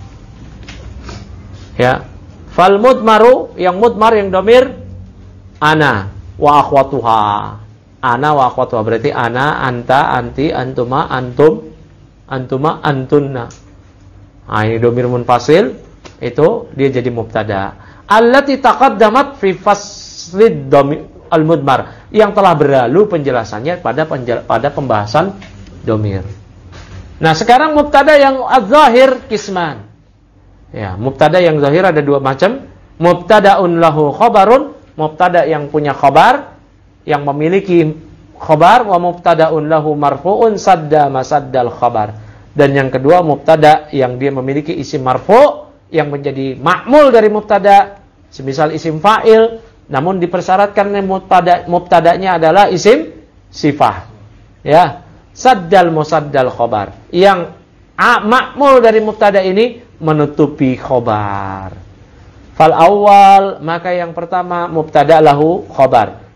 Ya, fal mudmaru, yang mudmar, yang domir, ana wa akhwatuha. Ana wa akhwatuha berarti ana, anta, anti, antuma, antum, antuma, antunna. Nah, ini domir munfasil, itu dia jadi mubtada. Allati taqaddamat fi faslid domir al-mudmar, yang telah berlalu penjelasannya pada pembahasan domir. Nah, sekarang mubtada yang az-zahir qisman. Ya, mubtada yang zahir ada dua macam. Mubtadaun lahu khabarun, mubtada yang punya khabar, yang memiliki khabar, wa mubtadaun lahu marfu'un sadda masaddal khabar. Dan yang kedua mubtada yang dia memiliki isim marfu' yang menjadi ma'mul dari mubtada, semisal isim fa'il, namun dipersyaratkan mubtadanya adalah isim sifah. Ya, saddal musaddal khabar. Yang ma'mul dari mubtada ini menutupi khobar. Fal awal, maka yang pertama mubtada lahu khobar.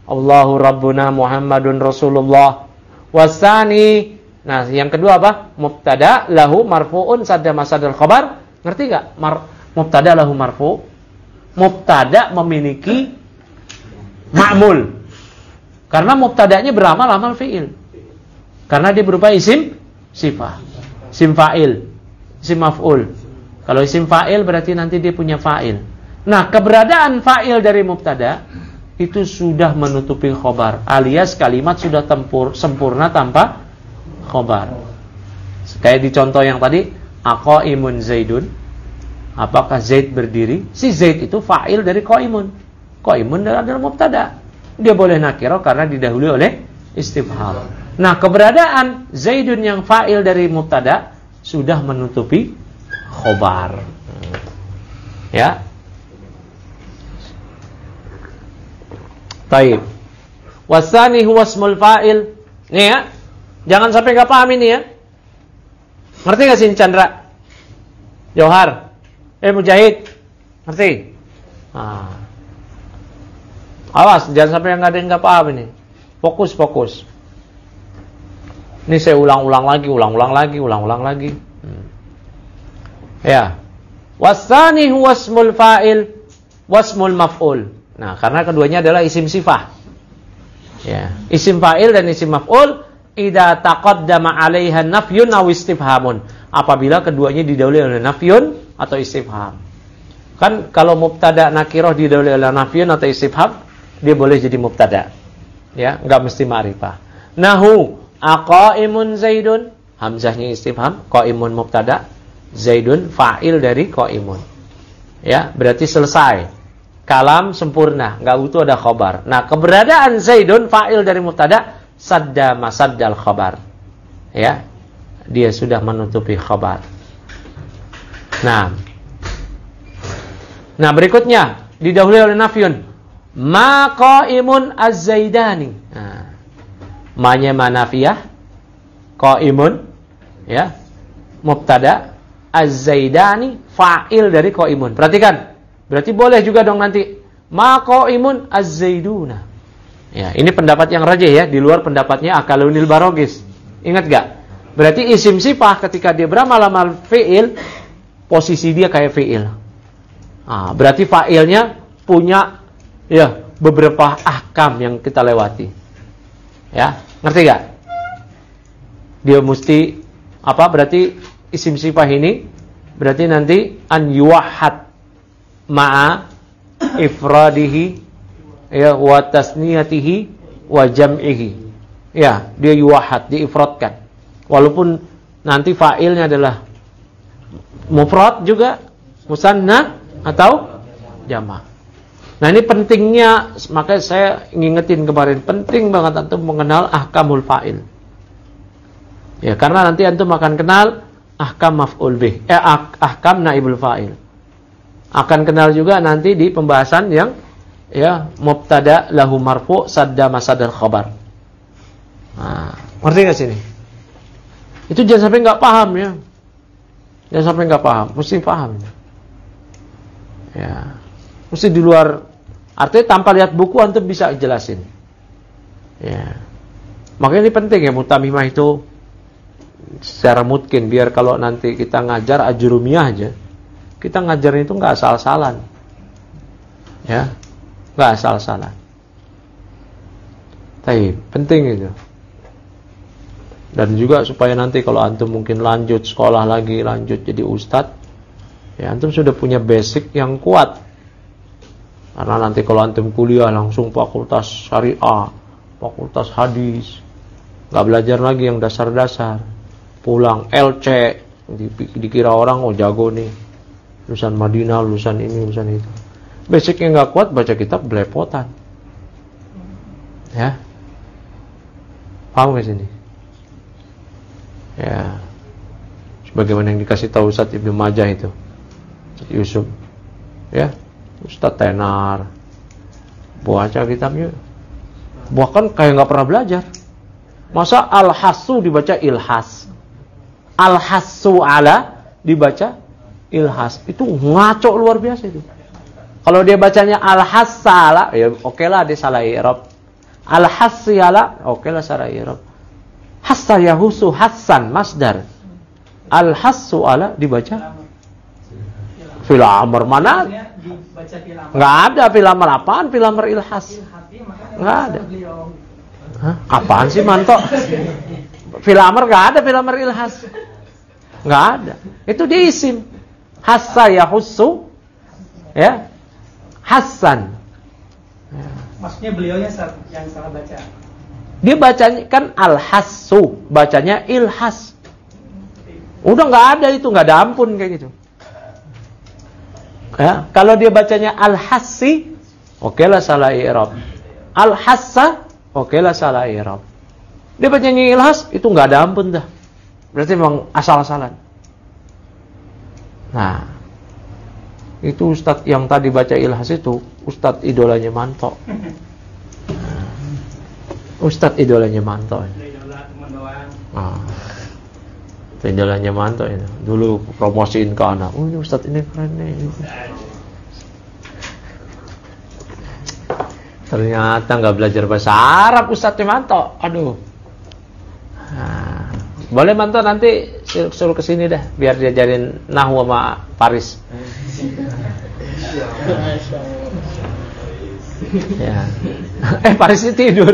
Allahu Rabbuna Muhammadun Rasulullah. Wasani, nah yang kedua apa? Mubtada lahu marfu'un sadda masadal khabar. Ngerti enggak? Mubtada lahu marfu'. Mubtada memiliki ma'mul. Karena mubtada'nya beramal amal fi'il. Karena dia berupa isim sifah. Isim fa'il, isim maf'ul. Kalau isim fa'il berarti nanti dia punya fa'il. Nah, keberadaan fa'il dari mubtada itu sudah menutupi khobar, alias kalimat sudah sempurna tanpa khobar. Kayak di contoh yang tadi, aqaimun zaidun. Apakah Zaid berdiri? Si Zaid itu fa'il dari qaimun. Qaimun adalah mubtada. Dia boleh nakirah karena didahului oleh istifham. Nah, keberadaan Zaidun yang fa'il dari mubtada sudah menutupi khobar. Ya. Taib. Wasani huwa ismul fa'il. Nih ya. Jangan sampai enggak paham ini ya. Ngerti enggak sih Chandra? Johar. Mujahid. Ngerti? Awas, jangan sampai ada yang enggak paham ini. Fokus. Ini saya ulang-ulang lagi. Ya. Wasani huwa ismul fa'il wasmul maf'ul. Nah, karena keduanya adalah isim sifah. Ya, isim fa'il dan isim maf'ul idza taqaddama 'alaiha nafyun aw istifhamun. Apabila keduanya didahului oleh nafyun atau istifham. Kan kalau mubtada nakirah didahului oleh nafyun atau istifham, dia boleh jadi mubtada. Ya, enggak mesti ma'rifah. Nahu aqaimun zaidun, hamzahnya istifham, qaimun mubtada, zaidun fa'il dari qaimun. Ya, berarti selesai. Kalam sempurna, enggak butuh ada khabar. Nah, keberadaan zaidun fa'il dari mubtada sadda masaddal khabar. Ya. Dia sudah menutupi khabar. Nah, berikutnya didahului oleh nafyun. Ma qaimun az-zaidani. Nah, ma-nya manafiyah, qaimun ya, mubtada, az-zaidani fa'il dari qaimun. Perhatikan. Berarti boleh juga dong nanti ma qaimun az-zaiduna. Ya, ini pendapat yang rajih ya, di luar pendapatnya Akalunil Barogis. Ingat gak? Berarti isim sifah ketika dia beramal-amal fi'il, posisi dia kayak fi'il. Nah, berarti fa'ilnya punya ya beberapa ahkam yang kita lewati. Ya, ngerti gak? Dia mesti apa? Berarti isim sifah ini berarti nanti an yuwahhad ma'a ifradihi ya wa tasniyatihi wa jam'ihi. Ya, dia yuwahhad, diifradkan. Walaupun nanti fa'ilnya adalah mufrad juga, musanna atau jama'. Nah, ini pentingnya, makanya saya ngingetin kemarin, penting banget antum mengenal ahkamul fa'il. Ya, karena nanti antum akan kenal ahkam maf'ul bih, ahkam naibul fa'il. Akan kenal juga nanti di pembahasan yang ya mubtada lahu marfu' sadda masadal khabar. Nah, ngerti enggak sini? Itu jangan sampai enggak paham ya. Jangan sampai enggak paham, mesti paham. Ya. Mesti di luar, artinya tanpa lihat buku antum bisa jelasin. Ya. Makanya ini penting ya mutamimah itu secara mungkin biar kalau nanti kita ngajar ajrumiyah aja, kita ngajarnya itu enggak asal-asalan. Ya. Enggak asal-asalan. Tapi penting itu. Dan juga supaya nanti kalau antum mungkin lanjut sekolah lagi, lanjut jadi ustadz, ya antum sudah punya basic yang kuat. Karena nanti kalau antum kuliah langsung fakultas syariah, fakultas hadis, nggak belajar lagi yang dasar-dasar, pulang LC, dikira orang oh jago nih, lulusan Madinah, lulusan ini, lulusan itu. Basicnya nggak kuat, baca kitab belepotan. Ya, paham nggak sini? Ya, sebagaimana yang dikasih tahu Ustaz Ibnu Majah itu, Ustaz Yusuf, ya, Ustaz tenar, baca kitabnya, bahkan kayak nggak pernah belajar. Masa al-hasu dibaca ilhas, al-hasu ala dibaca ilhas, itu ngaco luar biasa itu. Kalau dia bacanya al-hasala, ya oke lah dia salah i'rab. Al-hassi ala, oke lah secara i'rab. Hassa yahusu hassan masdar. Al-hassu ala dibaca fil amr. Mana? Enggak ada fil amr. Apaan fil amr ilhas? Enggak ada. Hah? Apaan sih Manto? Fil amr enggak ada fil amr ilhas. Enggak ada. Itu dia isim. Hassa yahussu, ya. Hassan. Maksudnya beliaunya yang salah baca. Dia bacanya kan al-hassu, bacanya ilhas. Udah nggak ada itu, nggak ada ampun kayak gitu. Ya, kalau dia bacanya al-hassi, oke lah salah i'rab. Al-hassa, oke lah salah i'rab. Dia bacanya ilhas, itu nggak ada ampun dah. Berarti memang asal-asalan. Nah, itu Ustadz yang tadi baca ilhas itu Ustadz idolanya Manto. Ustadz idolanya Manto. Idolanya Manto itu. Dulu promosiin ke anak. Oh, ini Ustadz ini keren nih. Ternyata nggak belajar bahasa Arab Ustadz Manto. Aduh. Nah, boleh Manto nanti suruh kesini dah biar diajarin nahwu sama Paris. Ya. Parisnya tidur.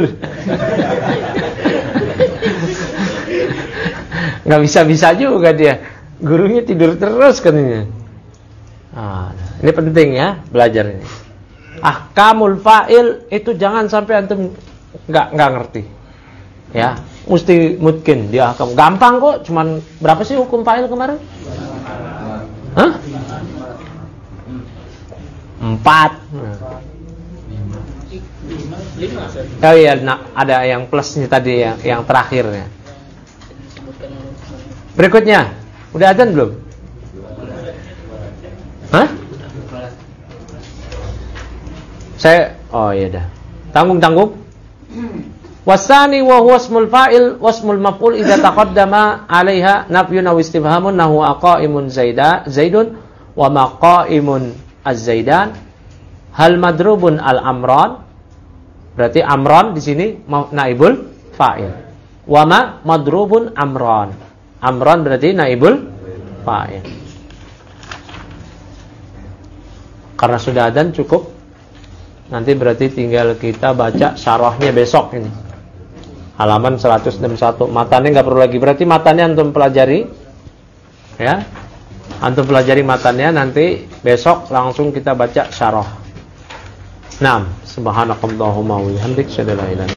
Nggak bisa-bisa juga dia. Gurunya tidur terus katanya. Ini penting ya belajar ini. Ahkamul fa'il itu jangan sampai antum nggak ngerti. Ya, mesti mungkin dia ahkam. Gampang kok, cuman berapa sih hukum fa'il kemarin? Hah? 4. Oh iya, ada yang plusnya tadi yang terakhirnya. Berikutnya, udah azan belum? Hah? Oh iya dah. Tanggung. Wasani wa huwa ismul fa'il wasmul maf'ul idza taqaddama 'alaiha nafyun aw istifhamun nahu aqaimun zaidun wa maqaimun az-zaidan hal madrubun al-amran. Berarti amran di sini naibul fa'il. Wa ma madrubun amran. Amran berarti naibul fa'il. Karena sudah adzan cukup. Nanti berarti tinggal kita baca syarahnya besok ini. Halaman 161. Matanya enggak perlu lagi. Berarti matanya antum pelajari. Ya. Antum pelajari matanya, nanti besok langsung kita baca syarah. Naam, subhanakallahumma wa bihamdik, asyhadu an la ilaha illa anta